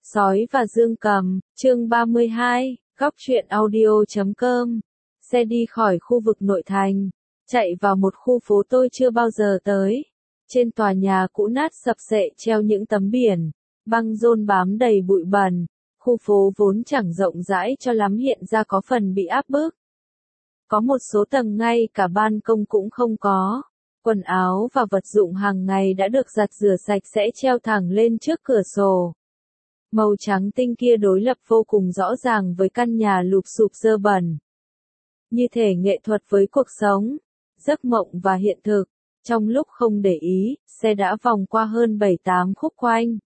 Sói và Dương Cầm, chương 32, góc truyện audio.com. Xe đi khỏi khu vực nội thành, chạy vào một khu phố tôi chưa bao giờ tới. Trên tòa nhà cũ nát sập xệ treo những tấm biển, băng rôn bám đầy bụi bẩn. Khu phố vốn chẳng rộng rãi cho lắm hiện ra có phần bị áp bức. Có một số tầng ngay cả ban công cũng không có. Quần áo và vật dụng hàng ngày đã được giặt rửa sạch sẽ treo thẳng lên trước cửa sổ. Màu trắng tinh kia đối lập vô cùng rõ ràng với căn nhà lụp xụp dơ bẩn. Như thể nghệ thuật với cuộc sống, giấc mộng và hiện thực. Trong lúc không để ý, xe đã vòng qua hơn 7-8 khúc quanh.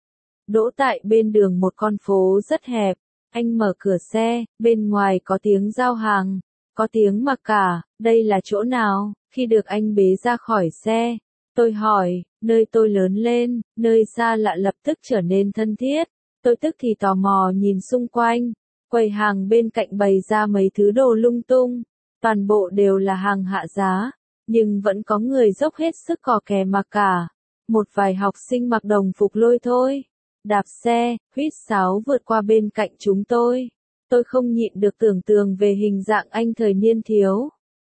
Đỗ tại bên đường một con phố rất hẹp, anh mở cửa xe, bên ngoài có tiếng giao hàng, có tiếng mặc cả, đây là chỗ nào? Khi được anh bế ra khỏi xe, tôi hỏi, nơi tôi lớn lên, nơi xa lạ lập tức trở nên thân thiết. Tôi tức thì tò mò nhìn xung quanh, quầy hàng bên cạnh bày ra mấy thứ đồ lung tung, toàn bộ đều là hàng hạ giá, nhưng vẫn có người dốc hết sức cò kè mặc cả. Một vài học sinh mặc đồng phục lôi thôi, đạp xe, huýt sáo vượt qua bên cạnh chúng tôi. Tôi không nhịn được tưởng tượng về hình dạng anh thời niên thiếu.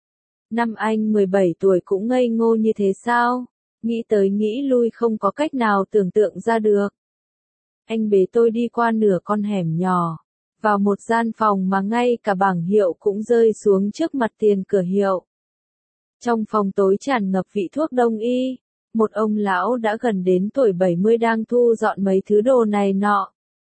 Năm anh 17 tuổi cũng ngây ngô như thế sao? Nghĩ tới nghĩ lui không có cách nào tưởng tượng ra được. Anh bế tôi đi qua nửa con hẻm nhỏ, vào một gian phòng mà ngay cả bảng hiệu cũng rơi xuống trước mặt tiền cửa hiệu. Trong phòng tối tràn ngập vị thuốc đông y, một ông lão đã gần đến tuổi 70 đang thu dọn mấy thứ đồ này nọ.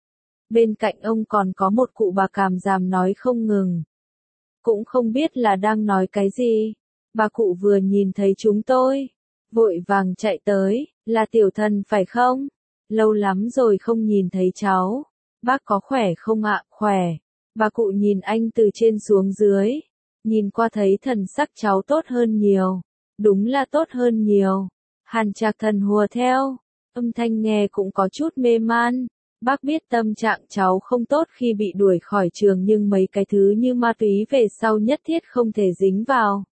Bên cạnh ông còn có một cụ bà càm ràm nói không ngừng. Cũng không biết là đang nói cái gì. Bà cụ vừa nhìn thấy chúng tôi, vội vàng chạy tới, là Tiểu Thần phải không? Lâu lắm rồi không nhìn thấy cháu. Bác có khỏe không ạ? Khỏe. Bà cụ nhìn anh từ trên xuống dưới. Nhìn qua thấy thần sắc cháu tốt hơn nhiều. Đúng là tốt hơn nhiều. Hàn Trạc Thần hùa theo. Âm thanh nghe cũng có chút mê man. Bác biết tâm trạng cháu không tốt khi bị đuổi khỏi trường nhưng mấy cái thứ như ma túy về sau nhất thiết không thể dính vào.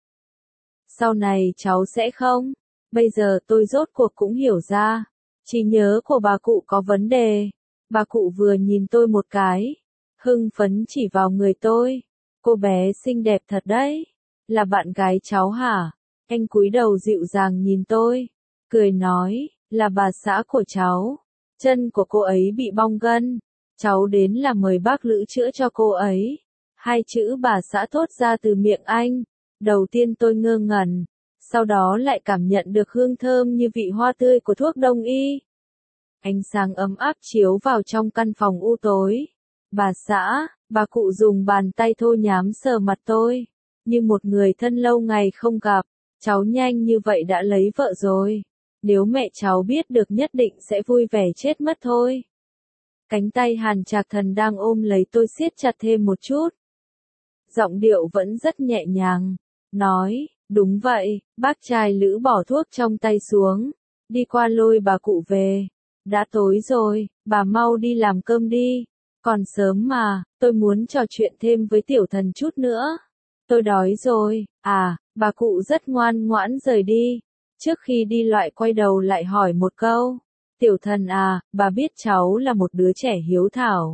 Sau này cháu sẽ không. Bây giờ tôi rốt cuộc cũng hiểu ra. Trí nhớ của bà cụ có vấn đề. Bà cụ vừa nhìn tôi một cái, hưng phấn chỉ vào người tôi. Cô bé xinh đẹp thật đấy. Là bạn gái cháu hả? Anh cúi đầu dịu dàng nhìn tôi, cười nói, là bà xã của cháu. Chân của cô ấy bị bong gân. Cháu đến là mời bác Lữ chữa cho cô ấy. Hai chữ bà xã thốt ra từ miệng anh. Đầu tiên tôi ngơ ngẩn. Sau đó lại cảm nhận được hương thơm như vị hoa tươi của thuốc đông y. Ánh sáng ấm áp chiếu vào trong căn phòng u tối. Bà xã, bà cụ dùng bàn tay thô nhám sờ mặt tôi. Như một người thân lâu ngày không gặp. Cháu nhanh như vậy đã lấy vợ rồi. Nếu mẹ cháu biết được nhất định sẽ vui vẻ chết mất thôi. Cánh tay Hàn Trạc Thần đang ôm lấy tôi siết chặt thêm một chút. Giọng điệu vẫn rất nhẹ nhàng. Nói, đúng vậy, bác trai Lữ bỏ thuốc trong tay xuống. Đi qua lôi bà cụ về. Đã tối rồi, bà mau đi làm cơm đi. Còn sớm mà, tôi muốn trò chuyện thêm với Tiểu Thần chút nữa. Tôi đói rồi. À, bà cụ rất ngoan ngoãn rời đi. Trước khi đi lại quay đầu lại hỏi một câu. Tiểu Thần à, bà biết cháu là một đứa trẻ hiếu thảo.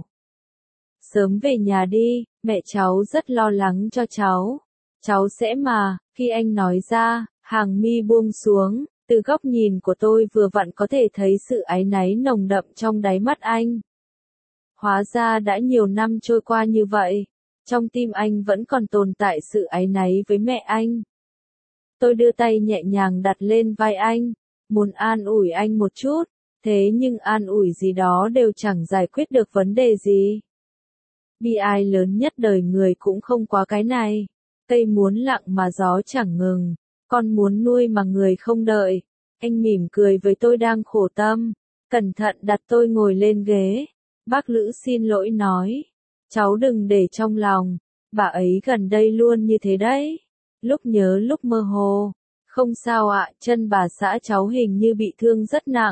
Sớm về nhà đi, mẹ cháu rất lo lắng cho cháu. Cháu sẽ mà, khi anh nói ra, hàng mi buông xuống, từ góc nhìn của tôi vừa vặn có thể thấy sự áy náy nồng đậm trong đáy mắt anh. Hóa ra đã nhiều năm trôi qua như vậy, trong tim anh vẫn còn tồn tại sự áy náy với mẹ anh. Tôi đưa tay nhẹ nhàng đặt lên vai anh, muốn an ủi anh một chút, thế nhưng an ủi gì đó đều chẳng giải quyết được vấn đề gì. Bi ai lớn nhất đời người cũng không quá cái này. Cây muốn lặng mà gió chẳng ngừng, con muốn nuôi mà người không đợi. Anh mỉm cười với tôi đang khổ tâm, cẩn thận đặt tôi ngồi lên ghế. Bác Lữ xin lỗi nói, cháu đừng để trong lòng, bà ấy gần đây luôn như thế đấy. Lúc nhớ lúc mơ hồ. Không sao ạ, chân bà xã cháu hình như bị thương rất nặng.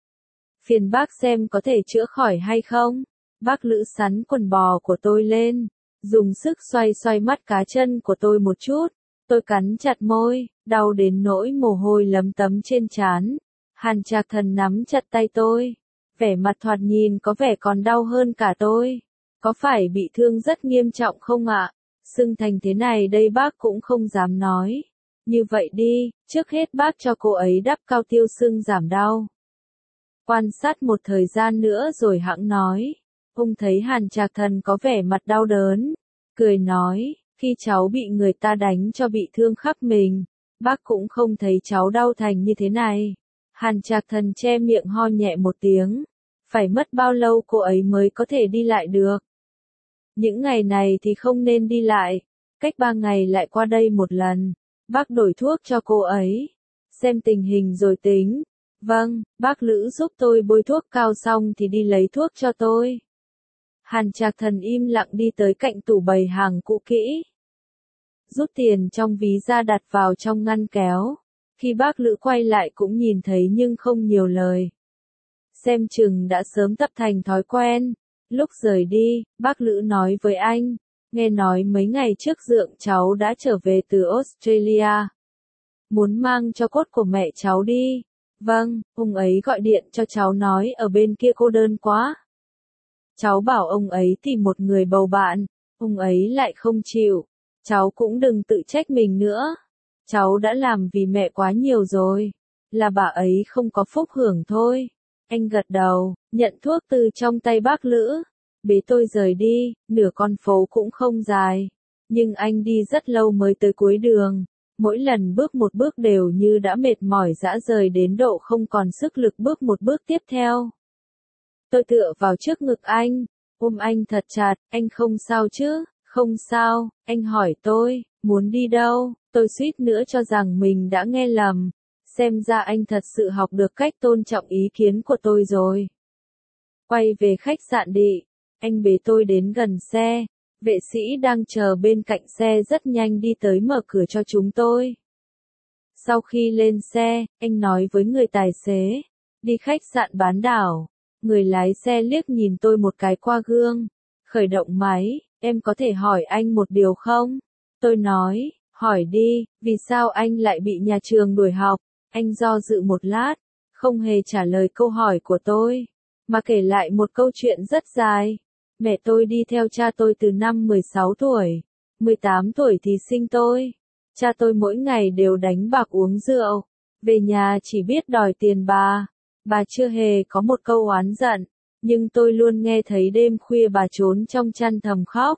Phiền bác xem có thể chữa khỏi hay không. Bác Lữ sắn quần bò của tôi lên, dùng sức xoay xoay mắt cá chân của tôi một chút. Tôi cắn chặt môi, đau đến nỗi mồ hôi lấm tấm trên trán. Hàn Trạc Thần nắm chặt tay tôi, Vẻ mặt thoạt nhìn có vẻ còn đau hơn cả tôi. Có phải bị thương rất nghiêm trọng không ạ? Sưng thành thế này đây bác cũng không dám nói. Như vậy đi, trước hết bác cho cô ấy đắp cao tiêu sưng giảm đau. Quan sát một thời gian nữa rồi hẵng nói. Ông thấy Hàn Trạc Thần có vẻ mặt đau đớn. Cười nói, khi cháu bị người ta đánh cho bị thương khắp mình, bác cũng không thấy cháu đau thành như thế này. Hàn Trạc Thần che miệng ho nhẹ một tiếng. Phải mất bao lâu cô ấy mới có thể đi lại được? Những ngày này thì không nên đi lại. Cách 3 ngày lại qua đây một lần. Bác đổi thuốc cho cô ấy. Xem tình hình rồi tính. Vâng, bác Lữ giúp tôi bôi thuốc cao xong thì đi lấy thuốc cho tôi. Hàn Trạc Thần im lặng đi tới cạnh tủ bày hàng cũ kỹ. Rút tiền trong ví ra đặt vào trong ngăn kéo. Khi bác Lữ quay lại cũng nhìn thấy nhưng không nhiều lời. Xem chừng đã sớm tập thành thói quen. Lúc rời đi, bác Lữ nói với anh. Nghe nói mấy ngày trước Dượng cháu đã trở về từ Australia. Muốn mang cho cốt của mẹ cháu đi. Vâng, ông ấy gọi điện cho cháu nói ở bên kia cô đơn quá. Cháu bảo ông ấy tìm một người bầu bạn, ông ấy lại không chịu. Cháu cũng đừng tự trách mình nữa. Cháu đã làm vì mẹ quá nhiều rồi. Là bà ấy không có phúc hưởng thôi. Anh gật đầu, nhận thuốc từ trong tay bác Lữ. Bế tôi rời đi, nửa con phố cũng không dài. Nhưng anh đi rất lâu mới tới cuối đường. Mỗi lần bước một bước đều như đã mệt mỏi rã rời đến độ không còn sức lực bước một bước tiếp theo. Tôi tựa vào trước ngực anh, ôm anh thật chặt, anh không sao chứ? Không sao, anh hỏi tôi, muốn đi đâu? Tôi suýt nữa cho rằng mình đã nghe lầm. Xem ra anh thật sự học được cách tôn trọng ý kiến của tôi rồi. Quay về khách sạn đi, anh bế tôi đến gần xe. Vệ sĩ đang chờ bên cạnh xe rất nhanh đi tới mở cửa cho chúng tôi. Sau khi lên xe, anh nói với người tài xế, đi khách sạn Bán Đảo. Người lái xe liếc nhìn tôi một cái qua gương. Khởi động máy, em có thể hỏi anh một điều không? Tôi nói, hỏi đi, vì sao anh lại bị nhà trường đuổi học? Anh do dự một lát, không hề trả lời câu hỏi của tôi, mà kể lại một câu chuyện rất dài. Mẹ tôi đi theo cha tôi từ năm 16 tuổi, 18 tuổi thì sinh tôi. Cha tôi mỗi ngày đều đánh bạc uống rượu, về nhà chỉ biết đòi tiền bà chưa hề có một câu oán giận, nhưng tôi luôn nghe thấy đêm khuya bà trốn trong chăn thầm khóc.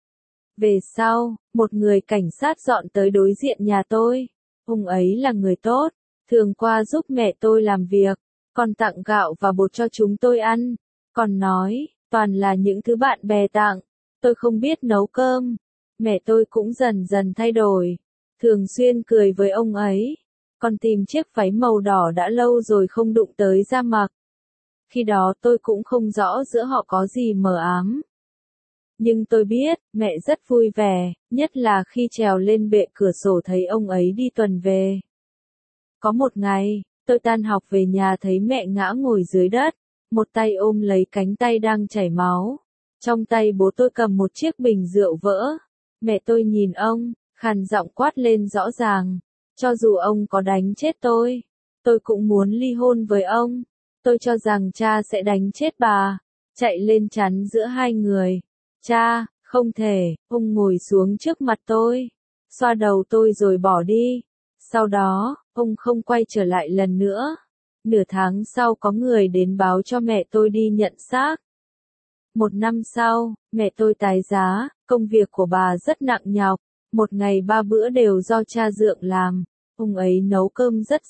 Về sau, một người cảnh sát dọn tới đối diện nhà tôi, ông ấy là người tốt, thường qua giúp mẹ tôi làm việc, còn tặng gạo và bột cho chúng tôi ăn, còn nói, toàn là những thứ bạn bè tặng, tôi không biết nấu cơm. Mẹ tôi cũng dần dần thay đổi, thường xuyên cười với ông ấy, còn tìm chiếc váy màu đỏ đã lâu rồi không đụng tới ra mặc. Khi đó tôi cũng không rõ giữa họ có gì mờ ám. Nhưng tôi biết, mẹ rất vui vẻ, nhất là khi trèo lên bệ cửa sổ thấy ông ấy đi tuần về. Có một ngày, tôi tan học về nhà thấy mẹ ngã ngồi dưới đất, một tay ôm lấy cánh tay đang chảy máu. Trong tay bố tôi cầm một chiếc bình rượu vỡ. Mẹ tôi nhìn ông, khàn giọng quát lên rõ ràng. Cho dù ông có đánh chết tôi cũng muốn ly hôn với ông. Tôi cho rằng cha sẽ đánh chết bà. Chạy lên chắn giữa hai người. Cha, không thể, ông ngồi xuống trước mặt tôi. Xoa đầu tôi rồi bỏ đi. Sau đó, ông không quay trở lại lần nữa. Nửa tháng sau có người đến báo cho mẹ tôi đi nhận xác. Một năm sau, mẹ tôi tái giá, công việc của bà rất nặng nhọc. Một ngày 3 bữa đều do cha Dượng làm. Ông ấy nấu cơm rất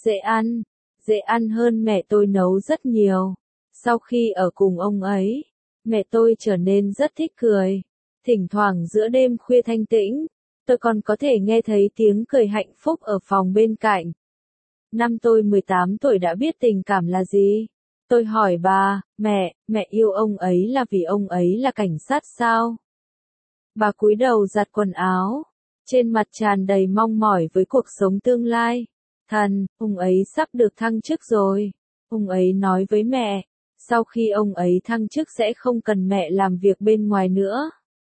dễ ăn hơn mẹ tôi nấu rất nhiều. Sau khi ở cùng ông ấy, mẹ tôi trở nên rất thích cười. Thỉnh thoảng giữa đêm khuya thanh tĩnh, tôi còn có thể nghe thấy tiếng cười hạnh phúc ở phòng bên cạnh. Năm tôi 18 tuổi đã biết tình cảm là gì. Tôi hỏi bà, mẹ yêu ông ấy là vì ông ấy là cảnh sát sao? Bà cúi đầu giặt quần áo, trên mặt tràn đầy mong mỏi với cuộc sống tương lai. Thần, ông ấy sắp được thăng chức rồi. Ông ấy nói với mẹ, sau khi ông ấy thăng chức sẽ không cần mẹ làm việc bên ngoài nữa.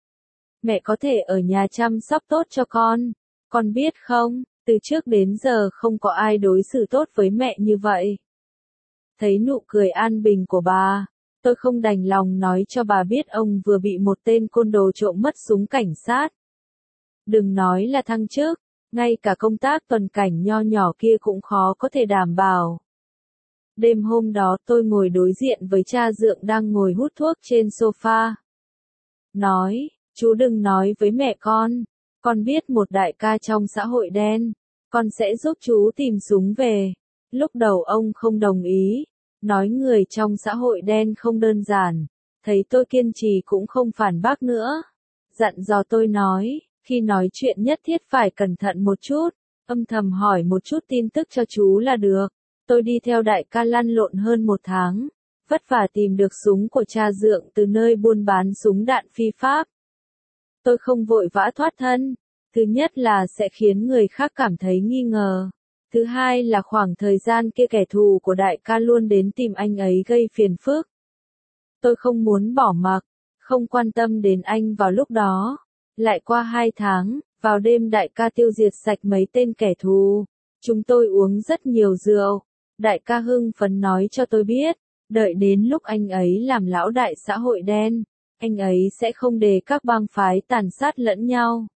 Mẹ có thể ở nhà chăm sóc tốt cho con biết không, từ trước đến giờ không có ai đối xử tốt với mẹ như vậy. Thấy nụ cười an bình của bà, tôi không đành lòng nói cho bà biết ông vừa bị một tên côn đồ trộm mất súng cảnh sát. Đừng nói là thăng chức, ngay cả công tác tuần cảnh nho nhỏ kia cũng khó có thể đảm bảo. Đêm hôm đó tôi ngồi đối diện với cha dượng đang ngồi hút thuốc trên sofa. Nói, chú đừng nói với mẹ con biết một đại ca trong xã hội đen, con sẽ giúp chú tìm súng về. Lúc đầu ông không đồng ý, nói người trong xã hội đen không đơn giản, thấy tôi kiên trì cũng không phản bác nữa. Dặn dò tôi nói, khi nói chuyện nhất thiết phải cẩn thận một chút, âm thầm hỏi một chút tin tức cho chú là được. Tôi đi theo đại ca lăn lộn hơn 1 tháng, vất vả tìm được súng của cha dượng từ nơi buôn bán súng đạn phi pháp. Tôi không vội vã thoát thân, thứ nhất là sẽ khiến người khác cảm thấy nghi ngờ. Thứ hai là khoảng thời gian kia kẻ thù của đại ca luôn đến tìm anh ấy gây phiền phức. Tôi không muốn bỏ mặc, không quan tâm đến anh vào lúc đó. Lại qua 2 tháng, vào đêm đại ca tiêu diệt sạch mấy tên kẻ thù. Chúng tôi uống rất nhiều rượu. Đại ca hưng phấn nói cho tôi biết, đợi đến lúc anh ấy làm lão đại xã hội đen, anh ấy sẽ không để các bang phái tàn sát lẫn nhau.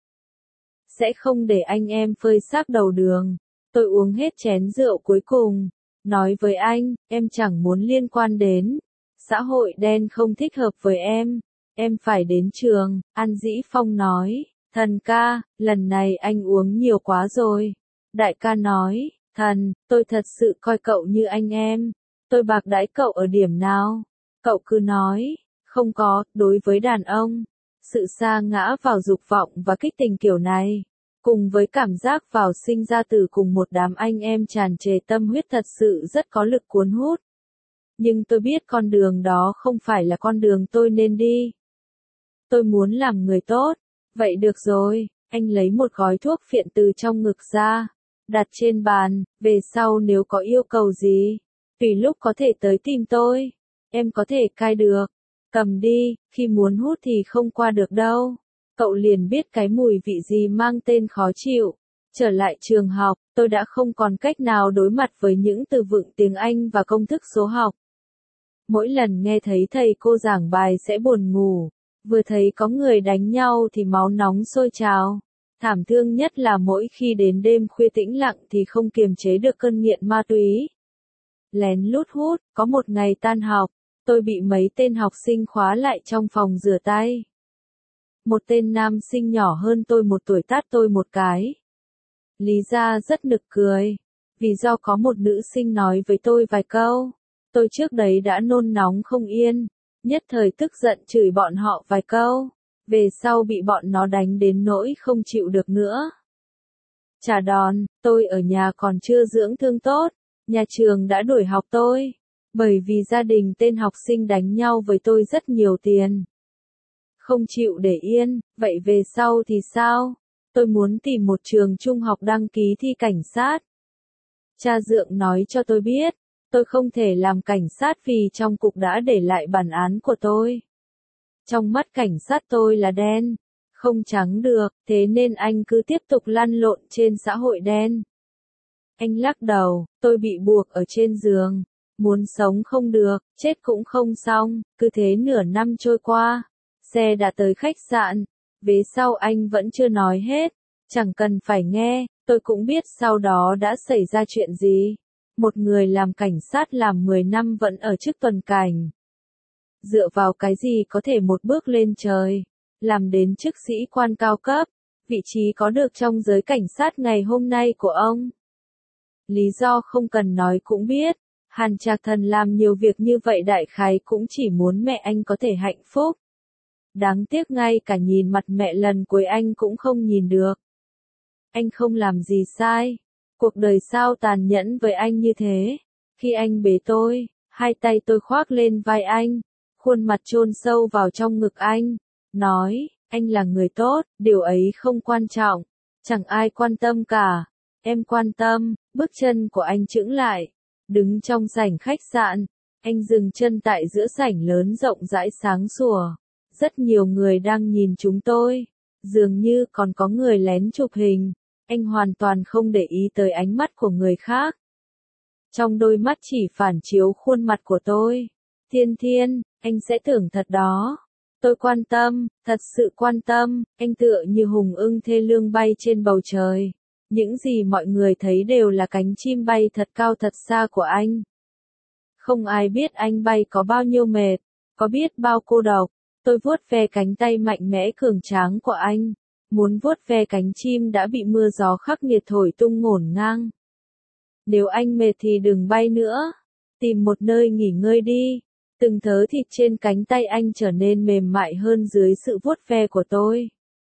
Sẽ không để anh em phơi xác đầu đường. Tôi uống hết chén rượu cuối cùng, nói với anh, em chẳng muốn liên quan đến. Xã hội đen không thích hợp với em phải đến trường. An Dĩ Phong nói, thần ca, lần này anh uống nhiều quá rồi. Đại ca nói, thần, tôi thật sự coi cậu như anh em. Tôi bạc đãi cậu ở điểm nào? Cậu cứ nói, không có, đối với đàn ông, sự sa ngã vào dục vọng và kích tình kiểu này, cùng với cảm giác vào sinh ra từ cùng một đám anh em tràn trề tâm huyết thật sự rất có lực cuốn hút. Nhưng tôi biết con đường đó không phải là con đường tôi nên đi. Tôi muốn làm người tốt. Vậy được rồi, anh lấy một gói thuốc phiện từ trong ngực ra, đặt trên bàn, về sau nếu có yêu cầu gì, tùy lúc có thể tới tìm tôi. Em có thể cai được. Cầm đi, khi muốn hút thì không qua được đâu. Cậu liền biết cái mùi vị gì mang tên khó chịu. Trở lại trường học, tôi đã không còn cách nào đối mặt với những từ vựng tiếng Anh và công thức số học. Mỗi lần nghe thấy thầy cô giảng bài sẽ buồn ngủ, vừa thấy có người đánh nhau thì máu nóng sôi trào. Thảm thương nhất là mỗi khi đến đêm khuya tĩnh lặng thì không kiềm chế được cơn nghiện ma túy. Lén lút hút, có một ngày tan học, tôi bị mấy tên học sinh khóa lại trong phòng rửa tay. Một tên nam sinh nhỏ hơn tôi 1 tuổi tát tôi một cái. Lý ra rất nực cười, vì do có một nữ sinh nói với tôi vài câu. Tôi trước đấy đã nôn nóng không yên, nhất thời tức giận chửi bọn họ vài câu, về sau bị bọn nó đánh đến nỗi không chịu được nữa. Trả đòn, tôi ở nhà còn chưa dưỡng thương tốt, nhà trường đã đuổi học tôi, bởi vì gia đình tên học sinh đánh nhau với tôi rất nhiều tiền. Không chịu để yên, vậy về sau thì sao? Tôi muốn tìm một trường trung học đăng ký thi cảnh sát. Cha dượng nói cho tôi biết, tôi không thể làm cảnh sát vì trong cục đã để lại bản án của tôi. Trong mắt cảnh sát tôi là đen, không trắng được, thế nên anh cứ tiếp tục lăn lộn trên xã hội đen. Anh lắc đầu, tôi bị buộc ở trên giường, muốn sống không được, chết cũng không xong, cứ thế nửa năm trôi qua. Xe đã tới khách sạn, vế sau anh vẫn chưa nói hết, chẳng cần phải nghe, tôi cũng biết sau đó đã xảy ra chuyện gì. Một người làm cảnh sát làm 10 năm vẫn ở chức tuần cảnh. Dựa vào cái gì có thể một bước lên trời, làm đến chức sĩ quan cao cấp, vị trí có được trong giới cảnh sát ngày hôm nay của ông. Lý do không cần nói cũng biết, Hàn Trạc Thần làm nhiều việc như vậy đại khái cũng chỉ muốn mẹ anh có thể hạnh phúc. Đáng tiếc ngay cả nhìn mặt mẹ lần cuối anh cũng không nhìn được. Anh không làm gì sai. Cuộc đời sao tàn nhẫn với anh như thế. Khi anh bế tôi, hai tay tôi khoác lên vai anh, khuôn mặt chôn sâu vào trong ngực anh, nói, anh là người tốt, điều ấy không quan trọng, chẳng ai quan tâm cả. Em quan tâm. Bước chân của anh chững lại, đứng trong sảnh khách sạn, anh dừng chân tại giữa sảnh lớn rộng rãi sáng sủa. Rất nhiều người đang nhìn chúng tôi, dường như còn có người lén chụp hình. Anh hoàn toàn không để ý tới ánh mắt của người khác. Trong đôi mắt chỉ phản chiếu khuôn mặt của tôi. Thiên Thiên, anh sẽ tưởng thật đó. Tôi quan tâm, thật sự quan tâm, anh tựa như hùng ưng thê lương bay trên bầu trời. Những gì mọi người thấy đều là cánh chim bay thật cao thật xa của anh. Không ai biết anh bay có bao nhiêu mệt, có biết bao cô độc. Tôi vuốt ve cánh tay mạnh mẽ cường tráng của anh, muốn vuốt ve cánh chim đã bị mưa gió khắc nghiệt thổi tung ngổn ngang. Nếu anh mệt thì đừng bay nữa, tìm một nơi nghỉ ngơi đi. Từng thớ thịt trên cánh tay anh trở nên mềm mại hơn dưới sự vuốt ve của tôi.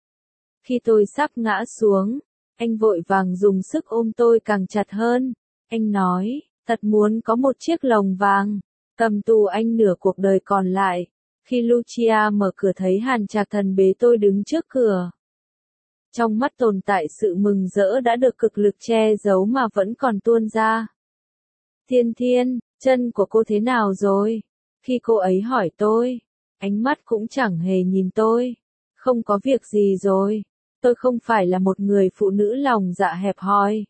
Khi tôi sắp ngã xuống, anh vội vàng dùng sức ôm tôi càng chặt hơn. Anh nói, thật muốn có một chiếc lồng vàng, cầm tù anh nửa cuộc đời còn lại. Khi Lucia mở cửa thấy Hàn Trạc Thần bế tôi đứng trước cửa. Trong mắt tồn tại sự mừng rỡ đã được cực lực che giấu mà vẫn còn tuôn ra. Thiên Thiên, chân của cô thế nào rồi? Khi cô ấy hỏi tôi, ánh mắt cũng chẳng hề nhìn tôi. Không có việc gì rồi. Tôi không phải là một người phụ nữ lòng dạ hẹp hòi.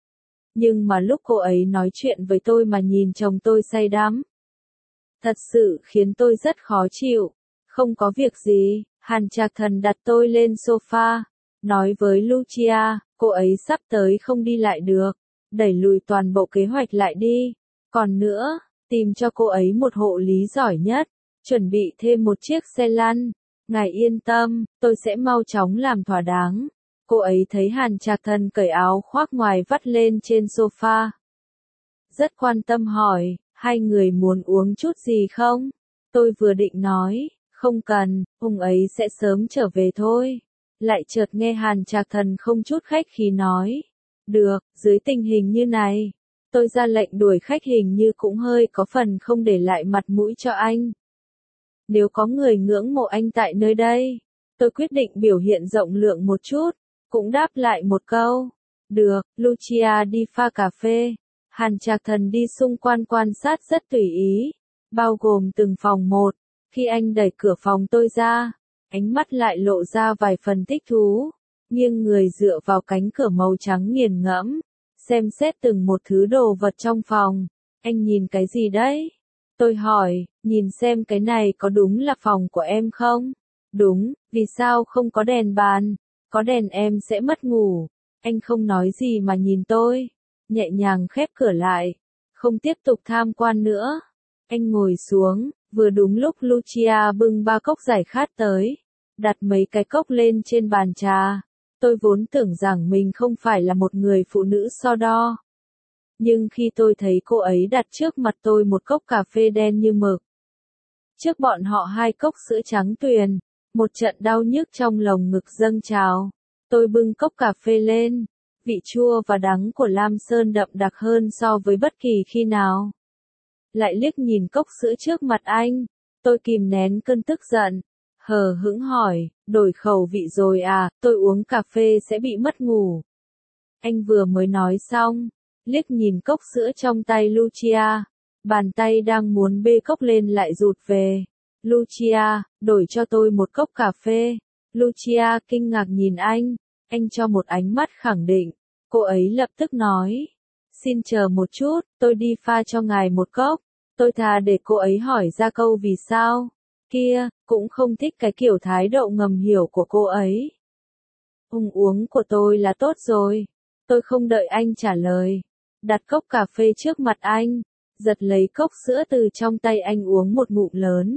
Nhưng mà lúc cô ấy nói chuyện với tôi mà nhìn chồng tôi say đắm, thật sự khiến tôi rất khó chịu. Không có việc gì, Hàn Trạc Thần đặt tôi lên sofa, nói với Lucia, cô ấy sắp tới không đi lại được, đẩy lùi toàn bộ kế hoạch lại đi. Còn nữa, tìm cho cô ấy một hộ lý giỏi nhất, chuẩn bị thêm một chiếc xe lăn. Ngài yên tâm, tôi sẽ mau chóng làm thỏa đáng. Cô ấy thấy Hàn Trạc Thần cởi áo khoác ngoài vắt lên trên sofa. Rất quan tâm hỏi, hai người muốn uống chút gì không? Tôi vừa định nói, không cần, ông ấy sẽ sớm trở về thôi. Lại chợt nghe Hàn Trạc Thần không chút khách khí nói. Được, dưới tình hình như này, tôi ra lệnh đuổi khách hình như cũng hơi có phần không để lại mặt mũi cho anh. Nếu có người ngưỡng mộ anh tại nơi đây, tôi quyết định biểu hiện rộng lượng một chút, cũng đáp lại một câu. Được, Lucia đi pha cà phê. Hàn Trạc Thần đi xung quanh quan sát rất tùy ý, bao gồm từng phòng một. Khi anh đẩy cửa phòng tôi ra, ánh mắt lại lộ ra vài phần thích thú, nghiêng người dựa vào cánh cửa màu trắng nghiền ngẫm, xem xét từng một thứ đồ vật trong phòng. Anh nhìn cái gì đấy? Tôi hỏi, nhìn xem cái này có đúng là phòng của em không? Đúng, vì sao không có đèn bàn? Có đèn em sẽ mất ngủ. Anh không nói gì mà nhìn tôi, nhẹ nhàng khép cửa lại, không tiếp tục tham quan nữa. Anh ngồi xuống, vừa đúng lúc Lucia bưng 3 cốc giải khát tới, đặt mấy cái cốc lên trên bàn trà. Tôi vốn tưởng rằng mình không phải là một người phụ nữ so đo. Nhưng khi tôi thấy cô ấy đặt trước mặt tôi một cốc cà phê đen như mực, trước bọn họ 2 cốc sữa trắng tuyền, một trận đau nhức trong lồng ngực dâng trào. Tôi bưng cốc cà phê lên, vị chua và đắng của Lam Sơn đậm đặc hơn so với bất kỳ khi nào. Lại liếc nhìn cốc sữa trước mặt anh, tôi kìm nén cơn tức giận, hờ hững hỏi, đổi khẩu vị rồi à? Tôi uống cà phê sẽ bị mất ngủ. Anh vừa mới nói xong, liếc nhìn cốc sữa trong tay Lucia, bàn tay đang muốn bê cốc lên lại rụt về. Lucia, đổi cho tôi một cốc cà phê. Lucia kinh ngạc nhìn anh cho một ánh mắt khẳng định. Cô ấy lập tức nói, xin chờ một chút, tôi đi pha cho ngài một cốc. Tôi thà để cô ấy hỏi ra câu vì sao. Kia, cũng không thích cái kiểu thái độ ngầm hiểu của cô ấy. Uống của tôi là tốt rồi. Tôi không đợi anh trả lời, đặt cốc cà phê trước mặt anh, giật lấy cốc sữa từ trong tay anh uống một ngụm lớn.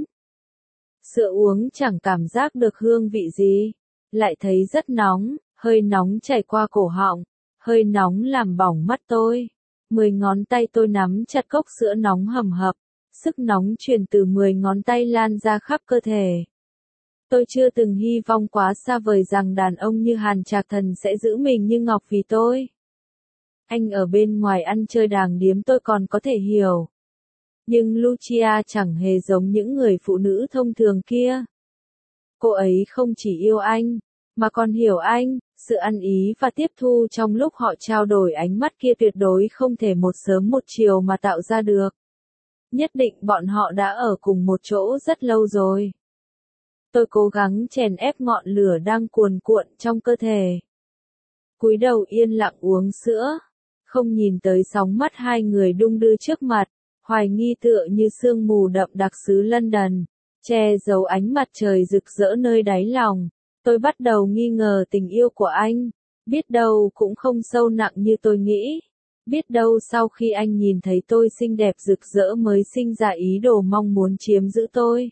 Sữa uống chẳng cảm giác được hương vị gì, lại thấy rất nóng, hơi nóng chảy qua cổ họng, hơi nóng làm bỏng mắt tôi. 10 ngón tay tôi nắm chặt cốc sữa nóng hầm hập, sức nóng truyền từ 10 ngón tay lan ra khắp cơ thể. Tôi chưa từng hy vọng quá xa vời rằng đàn ông như Hàn Trạc Thần sẽ giữ mình như ngọc vì tôi. Anh ở bên ngoài ăn chơi đàng điếm tôi còn có thể hiểu. Nhưng Lucia chẳng hề giống những người phụ nữ thông thường kia. Cô ấy không chỉ yêu anh, mà còn hiểu anh, sự ăn ý và tiếp thu trong lúc họ trao đổi ánh mắt kia tuyệt đối không thể một sớm một chiều mà tạo ra được. Nhất định bọn họ đã ở cùng một chỗ rất lâu rồi. Tôi cố gắng chèn ép ngọn lửa đang cuồn cuộn trong cơ thể. Cúi đầu yên lặng uống sữa. không nhìn tới sóng mắt hai người đung đưa trước mặt, hoài nghi tựa như sương mù đậm đặc xứ London, che giấu ánh mặt trời rực rỡ nơi đáy lòng. Tôi bắt đầu nghi ngờ tình yêu của anh, biết đâu cũng không sâu nặng như tôi nghĩ. Biết đâu sau khi anh nhìn thấy tôi xinh đẹp rực rỡ mới sinh ra ý đồ mong muốn chiếm giữ tôi.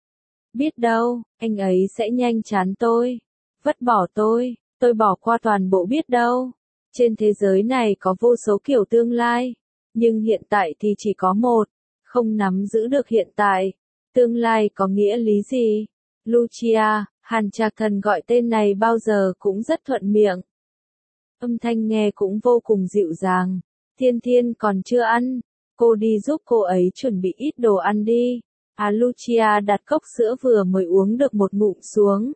Biết đâu, anh ấy sẽ nhanh chán tôi, vứt bỏ tôi bỏ qua toàn bộ biết đâu. Trên thế giới này có vô số kiểu tương lai, nhưng hiện tại thì chỉ có một, không nắm giữ được hiện tại. Tương lai có nghĩa lý gì? Lucia, Hàn Trạc Thần gọi tên này bao giờ cũng rất thuận miệng. Âm thanh nghe cũng vô cùng dịu dàng. Thiên Thiên còn chưa ăn, cô đi giúp cô ấy chuẩn bị ít đồ ăn đi. Lucia đặt cốc sữa vừa mới uống được một ngụm xuống.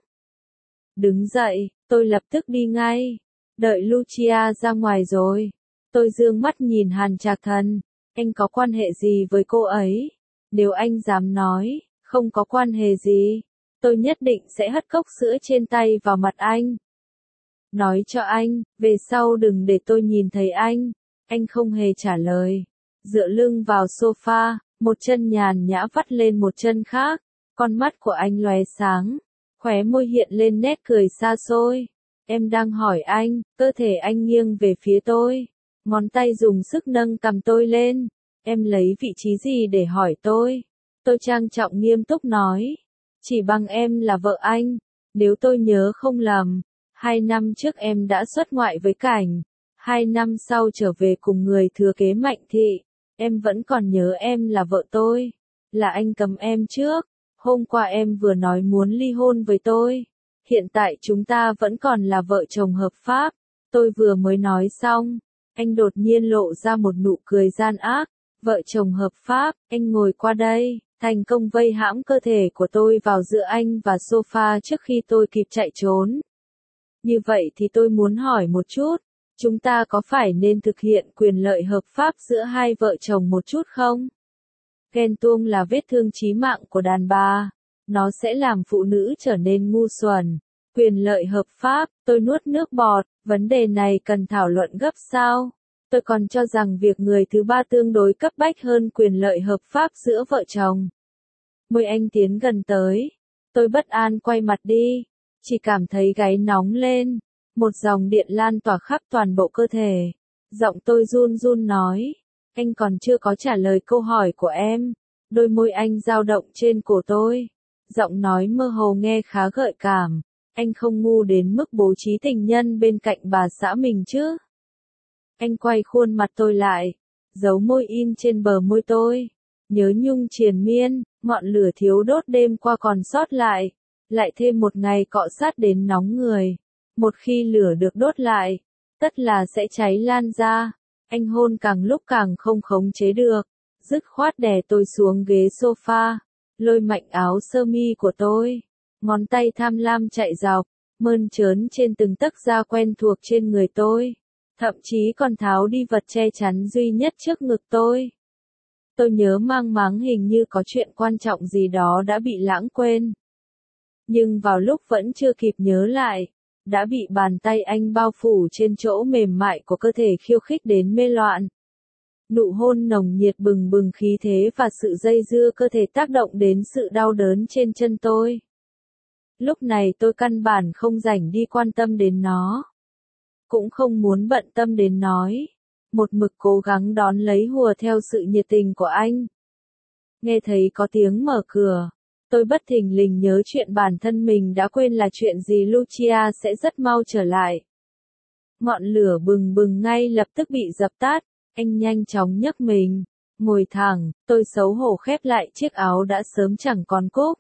Đứng dậy, tôi lập tức đi ngay. Đợi Lucia ra ngoài rồi, tôi dương mắt nhìn Hàn Trạc Thần. Anh có quan hệ gì với cô ấy? Nếu anh dám nói, không có quan hệ gì, tôi nhất định sẽ hất cốc sữa trên tay vào mặt anh. Nói cho anh, về sau đừng để tôi nhìn thấy anh. Anh không hề trả lời. Dựa lưng vào sofa, một chân nhàn nhã vắt lên một chân khác. Con mắt của anh lóe sáng, khóe môi hiện lên nét cười xa xôi. Em đang hỏi anh, cơ thể anh nghiêng về phía tôi. Ngón tay dùng sức nâng cằm tôi lên. Em lấy vị trí gì để hỏi tôi? Tôi trang trọng nghiêm túc nói. Chỉ bằng em là vợ anh. Nếu tôi nhớ không lầm, 2 năm trước em đã xuất ngoại với Cảnh. 2 năm sau trở về cùng người thừa kế Mạnh Thị. Em vẫn còn nhớ em là vợ tôi. Là anh cấm em trước. Hôm qua em vừa nói muốn ly hôn với tôi. Hiện tại chúng ta vẫn còn là vợ chồng hợp pháp. Tôi vừa mới nói xong. Anh đột nhiên lộ ra một nụ cười gian ác. Vợ chồng hợp pháp, anh ngồi qua đây. Thành công vây hãm cơ thể của tôi vào giữa anh và sofa trước khi tôi kịp chạy trốn. Như vậy thì tôi muốn hỏi một chút. Chúng ta có phải nên thực hiện quyền lợi hợp pháp giữa hai vợ chồng một chút không? Ghen tuông là vết thương chí mạng của đàn bà. Nó sẽ làm phụ nữ trở nên ngu xuẩn. Quyền lợi hợp pháp, tôi nuốt nước bọt, vấn đề này cần thảo luận gấp sao? Tôi còn cho rằng việc người thứ ba tương đối cấp bách hơn quyền lợi hợp pháp giữa vợ chồng. Môi anh tiến gần tới. Tôi bất an quay mặt đi. Chỉ cảm thấy gáy nóng lên. Một dòng điện lan tỏa khắp toàn bộ cơ thể. Giọng tôi run run nói. Anh còn chưa có trả lời câu hỏi của em. Đôi môi anh dao động trên cổ tôi. Giọng nói mơ hồ nghe khá gợi cảm. Anh không ngu đến mức bố trí tình nhân bên cạnh bà xã mình chứ. Anh quay khuôn mặt tôi lại. Dấu môi in trên bờ môi tôi. Nhớ nhung triền miên, ngọn lửa thiếu đốt đêm qua còn sót lại. Lại thêm một ngày cọ sát đến nóng người. Một khi lửa được đốt lại, tất là sẽ cháy lan ra. Anh hôn càng lúc càng không khống chế được. Dứt khoát đè tôi xuống ghế sofa. Lôi mạnh áo sơ mi của tôi. Ngón tay tham lam chạy dọc. Mơn trớn trên từng tấc da quen thuộc trên người tôi. Thậm chí còn tháo đi vật che chắn duy nhất trước ngực tôi. Tôi nhớ mang máng hình như có chuyện quan trọng gì đó đã bị lãng quên. Nhưng vào lúc vẫn chưa kịp nhớ lại, đã bị bàn tay anh bao phủ trên chỗ mềm mại của cơ thể khiêu khích đến mê loạn. Nụ hôn nồng nhiệt bừng bừng khí thế và sự dây dưa cơ thể tác động đến sự đau đớn trên chân tôi. Lúc này tôi căn bản không rảnh đi quan tâm đến nó. Cũng không muốn bận tâm đến nói. Một mực cố gắng đón lấy hùa theo sự nhiệt tình của anh. Nghe thấy có tiếng mở cửa. Tôi bất thình lình nhớ chuyện bản thân mình đã quên là chuyện gì Lucia sẽ rất mau trở lại. Ngọn lửa bừng bừng ngay lập tức bị dập tắt. Anh nhanh chóng nhấc mình. Ngồi thẳng, tôi xấu hổ khép lại chiếc áo đã sớm chẳng còn cúc.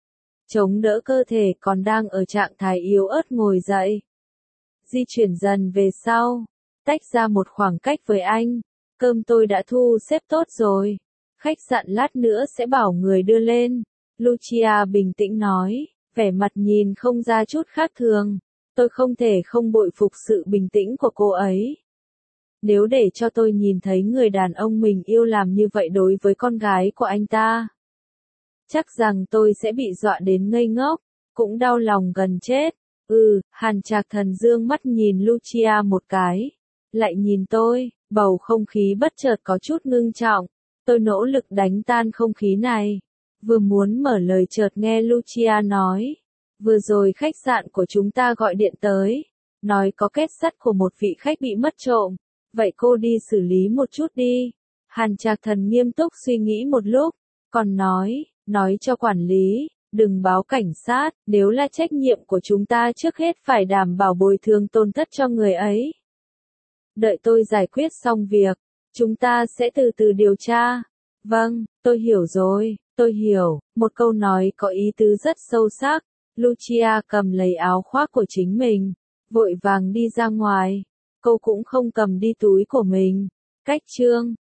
Chống đỡ cơ thể còn đang ở trạng thái yếu ớt ngồi dậy. Di chuyển dần về sau. Tách ra một khoảng cách với anh. Cơm tôi đã thu xếp tốt rồi. Khách sạn lát nữa sẽ bảo người đưa lên. Lucia bình tĩnh nói, vẻ mặt nhìn không ra chút khác thường. Tôi không thể không bội phục sự bình tĩnh của cô ấy. Nếu để cho tôi nhìn thấy người đàn ông mình yêu làm như vậy đối với con gái của anh ta, chắc rằng tôi sẽ bị dọa đến ngây ngốc, cũng đau lòng gần chết. Hàn Trạc Thần dương mắt nhìn Lucia một cái, lại nhìn tôi, Bầu không khí bất chợt có chút ngưng trọng. Tôi nỗ lực đánh tan không khí này. Vừa muốn mở lời chợt nghe Lucia nói. Vừa rồi khách sạn của chúng ta gọi điện tới. Nói có két sắt của một vị khách bị mất trộm. Vậy cô đi xử lý một chút đi. Hàn Trạc Thần nghiêm túc suy nghĩ một lúc. Còn nói cho quản lý, đừng báo cảnh sát, nếu là trách nhiệm của chúng ta trước hết phải đảm bảo bồi thường tổn thất cho người ấy. Đợi tôi giải quyết xong việc, chúng ta sẽ từ từ điều tra. Vâng, tôi hiểu rồi, tôi hiểu, một câu nói có ý tứ rất sâu sắc. Lucia cầm lấy áo khoác của chính mình, vội vàng đi ra ngoài. Cô cũng không cầm đi túi của mình. Cách chương